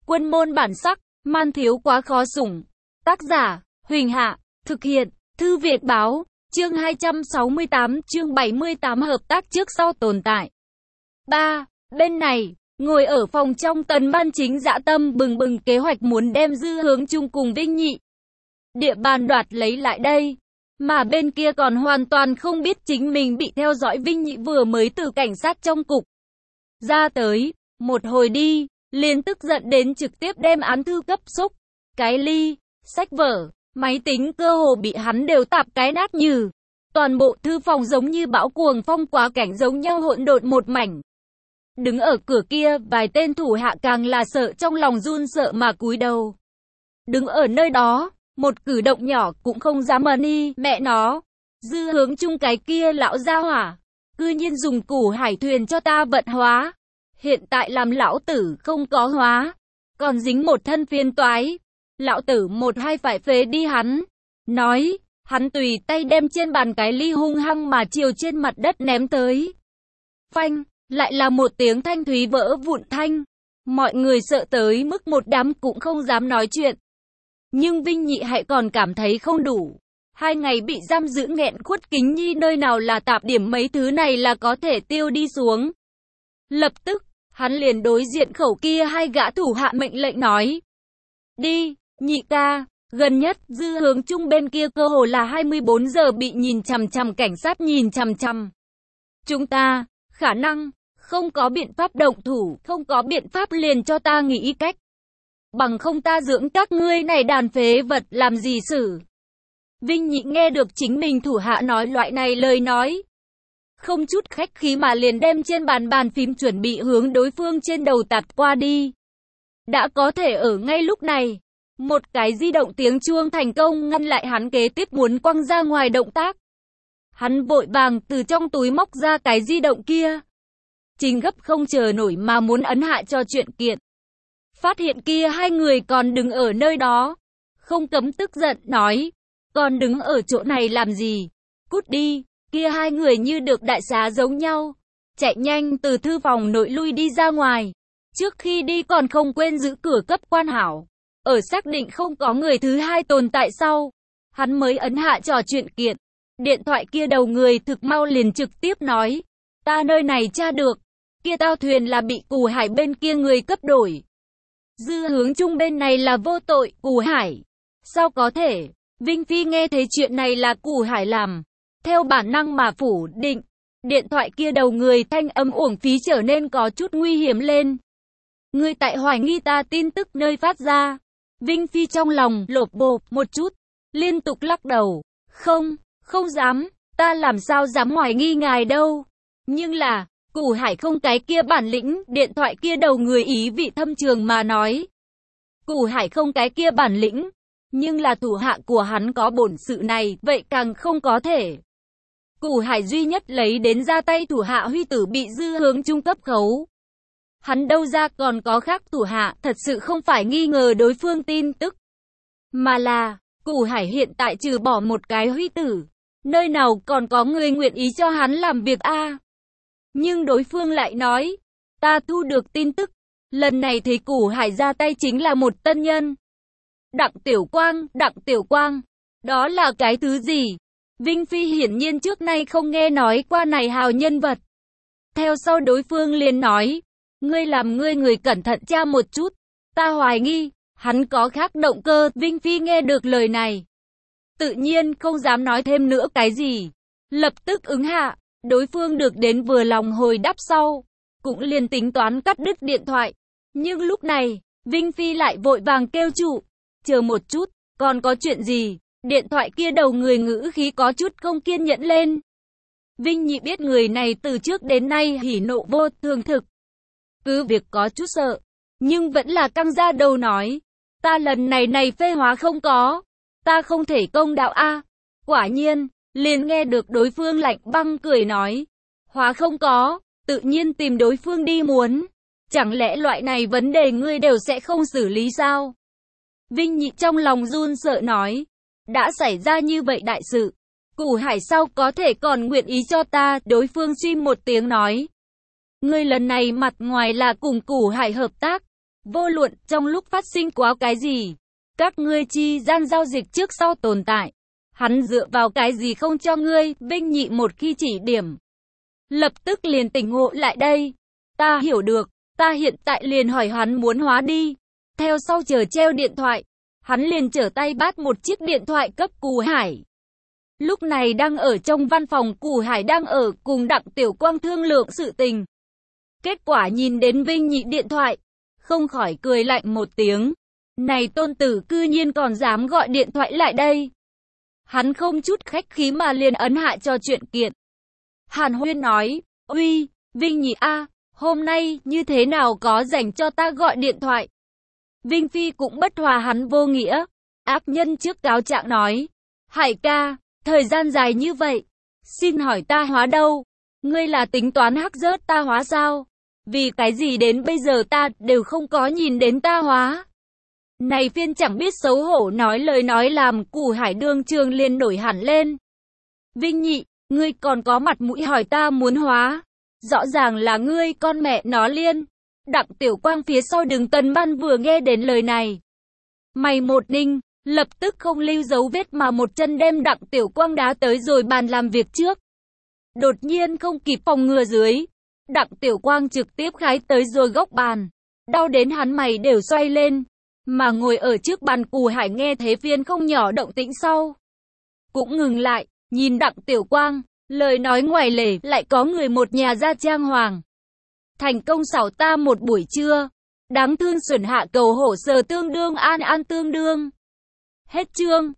Quân môn bản sắc, man thiếu quá khó sủng. Tác giả, Huỳnh Hạ, thực hiện, Thư Việt Báo, chương 268, chương 78 hợp tác trước sau tồn tại. 3. Bên này, ngồi ở phòng trong, Tần Ban Chính dã tâm bừng bừng kế hoạch muốn đem Dư Hướng Trung cùng Vinh Nhị địa bàn đoạt lấy lại đây. Mà bên kia còn hoàn toàn không biết chính mình bị theo dõi. Vinh Nhị vừa mới từ cảnh sát trong cục ra tới, một hồi đi, liền tức giận đến trực tiếp đem án thư cấp xúc. Cái ly, sách vở, máy tính cơ hồ bị hắn đều tạp cái nát nhừ. Toàn bộ thư phòng giống như bão cuồng phong quá cảnh giống nhau hỗn độn một mảnh. Đứng ở cửa kia, vài tên thủ hạ càng là sợ trong lòng run sợ mà cúi đầu. Đứng ở nơi đó, một cử động nhỏ cũng không dám đi, mẹ nó. Dư Hướng Trung cái kia lão gia hỏa, cư nhiên dùng củ hải thuyền cho ta vận hóa. Hiện tại làm lão tử không có hóa, còn dính một thân phiền toái. Lão tử một hai phải phế đi hắn. Nói, hắn tùy tay đem trên bàn cái ly hung hăng mà chiều trên mặt đất ném tới. Phanh, lại là một tiếng thanh thúy vỡ vụn thanh. Mọi người sợ tới mức một đám cũng không dám nói chuyện. Nhưng Vinh Nhị hãy còn cảm thấy không đủ. 2 ngày bị giam giữ nghẹn khuất kính nhi nơi nào là tạp điểm, mấy thứ này là có thể tiêu đi xuống. Lập tức, hắn liền đối diện khẩu kia 2 gã thủ hạ mệnh lệnh nói. Đi, Nhị ca, gần nhất Dư Hướng Trung bên kia cơ hồ là 24 giờ bị nhìn chằm chằm, cảnh sát nhìn chằm chằm. Chúng ta, khả năng, không có biện pháp động thủ, không có biện pháp liền cho ta nghĩ cách. Bằng không ta dưỡng các ngươi này đàn phế vật làm gì xử. Vinh Nhị nghe được chính mình thủ hạ nói loại này lời nói, không chút khách khí mà liền đem trên bàn phím chuẩn bị hướng đối phương trên đầu tạt qua đi. Đã có thể ở ngay lúc này, một cái di động tiếng chuông thành công ngăn lại hắn kế tiếp muốn quăng ra ngoài động tác. Hắn vội vàng từ trong túi móc ra cái di động kia, chính gấp không chờ nổi mà muốn ấn hạ cho chuyện kiện. Phát hiện kia 2 người còn đứng ở nơi đó, không cấm tức giận nói, còn đứng ở chỗ này làm gì, cút đi. Kia 2 người như được đại xá giống nhau, chạy nhanh từ thư phòng nội lui đi ra ngoài. Trước khi đi còn không quên giữ cửa cấp quan hảo. Ở xác định không có người thứ hai tồn tại sau, hắn mới ấn hạ trò chuyện kiện. Điện thoại kia đầu người thực mau liền trực tiếp nói, ta nơi này tra được, kia tao thuyền là bị Cù Hải bên kia người cấp đổi. Dư Hướng Trung bên này là vô tội, Cù Hải. Sao có thể? Vinh Phi nghe thấy chuyện này là Cù Hải làm, theo bản năng mà phủ định. Điện thoại kia đầu người thanh âm uổng phí trở nên có chút nguy hiểm lên. Ngươi tại hoài nghi ta tin tức nơi phát ra. Vinh Phi trong lòng lột bột một chút, liên tục lắc đầu. Không dám, ta làm sao dám hoài nghi ngài đâu. Nhưng là, Cù Hải không cái kia bản lĩnh, điện thoại kia đầu người ý vị thâm trường mà nói. Cù Hải không cái kia bản lĩnh, nhưng là thủ hạ của hắn có bổn sự này, vậy càng không có thể. Cù Hải duy nhất lấy đến ra tay thủ hạ Huy Tử bị Dư Hướng Trung cấp khấu. Hắn đâu ra còn có khác thủ hạ, thật sự không phải nghi ngờ đối phương tin tức, mà là, Cù Hải hiện tại trừ bỏ một cái Huy Tử, nơi nào còn có người nguyện ý cho hắn làm việc a? Nhưng đối phương lại nói, ta thu được tin tức, lần này thấy Cù Hải ra tay chính là một tân nhân. Đặng Tiểu Quang, đó là cái thứ gì? Vinh Phi hiển nhiên trước nay không nghe nói qua này hào nhân vật. Theo sau đối phương liền nói, ngươi làm ngươi người cẩn thận tra một chút, ta hoài nghi, hắn có khác động cơ. Vinh Phi nghe được lời này, tự nhiên không dám nói thêm nữa cái gì, lập tức ứng hạ. Đối phương được đến vừa lòng hồi đáp sau, cũng liền tính toán cắt đứt điện thoại. Nhưng lúc này, Vinh Phi lại vội vàng kêu trụ, chờ một chút, còn có chuyện gì? Điện thoại kia đầu người ngữ khí có chút không kiên nhẫn lên. Vinh Nhị biết người này từ trước đến nay hỉ nộ vô thường thực. Cứ việc có chút sợ, nhưng vẫn là căng ra đầu nói, ta lần này phê hóa không có, ta không thể công đạo a. Quả nhiên, liền nghe được đối phương lạnh băng cười nói, hóa không có, tự nhiên tìm đối phương đi muốn. Chẳng lẽ loại này vấn đề ngươi đều sẽ không xử lý sao? Vinh Nhị trong lòng run sợ nói, đã xảy ra như vậy đại sự, Cù Hải sao có thể còn nguyện ý cho ta? Đối phương suy một tiếng nói, ngươi lần này mặt ngoài là cùng Cù Hải hợp tác, Vô luận trong lúc phát sinh quá cái gì, các ngươi chi gian giao dịch trước sau tồn tại. Hắn dựa vào cái gì không cho ngươi, Vinh Nhị một khi chỉ điểm. Lập tức liền tỉnh ngộ lại đây. Ta hiểu được, ta hiện tại liền hỏi hắn muốn hóa đi. Theo sau chờ treo điện thoại, hắn liền trở tay bắt một chiếc điện thoại cấp Cù Hải. Lúc này đang ở trong văn phòng, Cù Hải đang ở cùng Đặng Tiểu Quang thương lượng sự tình. Kết quả nhìn đến Vinh Nhị điện thoại, không khỏi cười lạnh một tiếng. Này tôn tử cư nhiên còn dám gọi điện thoại lại đây. Hắn không chút khách khí mà liền ấn hạ cho chuyện kiện. Hàn Huyên nói, uy, Vinh Nhị a, hôm nay như thế nào có rảnh cho ta gọi điện thoại. Vinh Phi cũng bất hòa hắn vô nghĩa. Ác nhân trước cáo trạng nói, Hải ca, thời gian dài như vậy, xin hỏi ta hóa đâu? Ngươi là tính toán hắc rớt ta hóa sao? Vì cái gì đến bây giờ ta đều không có nhìn đến ta hóa? Này phiên chẳng biết xấu hổ nói lời nói làm Cù Hải đương trường liền nổi hẳn lên. Vinh Nhị, ngươi còn có mặt mũi hỏi ta muốn hóa? Rõ ràng là ngươi con mẹ nó liên. Đặng Tiểu Quang phía sau Đường Tần Ban vừa nghe đến lời này, mày một ninh, lập tức không lưu dấu vết mà một chân đem Đặng Tiểu Quang đá tới rồi bàn làm việc trước. Đột nhiên không kịp phòng ngừa dưới, Đặng Tiểu Quang trực tiếp khái tới rồi góc bàn, đau đến hắn mày đều xoay lên. Mà ngồi ở trước bàn Cù Hải nghe thế phiên không nhỏ động tĩnh sau, cũng ngừng lại, nhìn Đặng Tiểu Quang, lời nói ngoài lề lại có người một nhà ra trang hoàng. Thành công xảo ta một buổi trưa, đáng thương xuẩn hạ cầu hổ sờ tương đương an an tương đương. Hết chương.